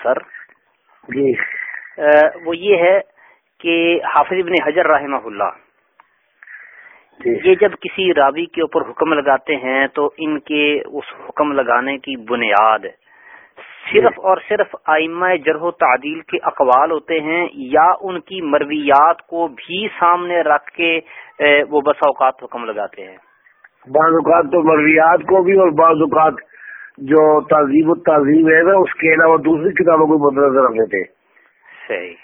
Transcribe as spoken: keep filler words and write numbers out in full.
Sir जी आ, वो ये है कि हाफिज इब्न हजर रहमहुल्लाह ये जब किसी रावी के ऊपर हुक्म लगाते हैं तो इनके उस हुक्म लगाने की बुनियाद सिर्फ और सिर्फ आइम्मा जरह तादील के अकवाल होते हैं या उनकी मरवियात को भी सामने रख के वो बस औकात हुक्म लगाते हैं? बाज़ औक़ात तो मरवियात को भी और बाज़ औक़ात जो तहज़ीब तहज़ीब है ना उसके अलावा दूसरी किताबों को मद्देनजर रखते थे। सही।